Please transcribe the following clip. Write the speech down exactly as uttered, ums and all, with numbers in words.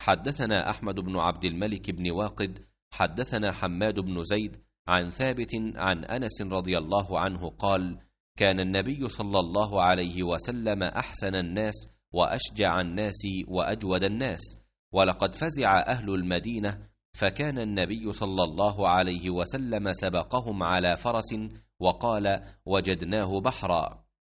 حدثنا أحمد بن عبد الملك بن واقد حدثنا حماد بن زيد عن ثابت عن أنس رضي الله عنه قال: كان النبي صلى الله عليه وسلم أحسن الناس وأشجع الناس وأجود الناس، ولقد فزع أهل المدينة، فكان النبي صلى الله عليه وسلم سبقهم على فرس وقال: وجدناه بحرا.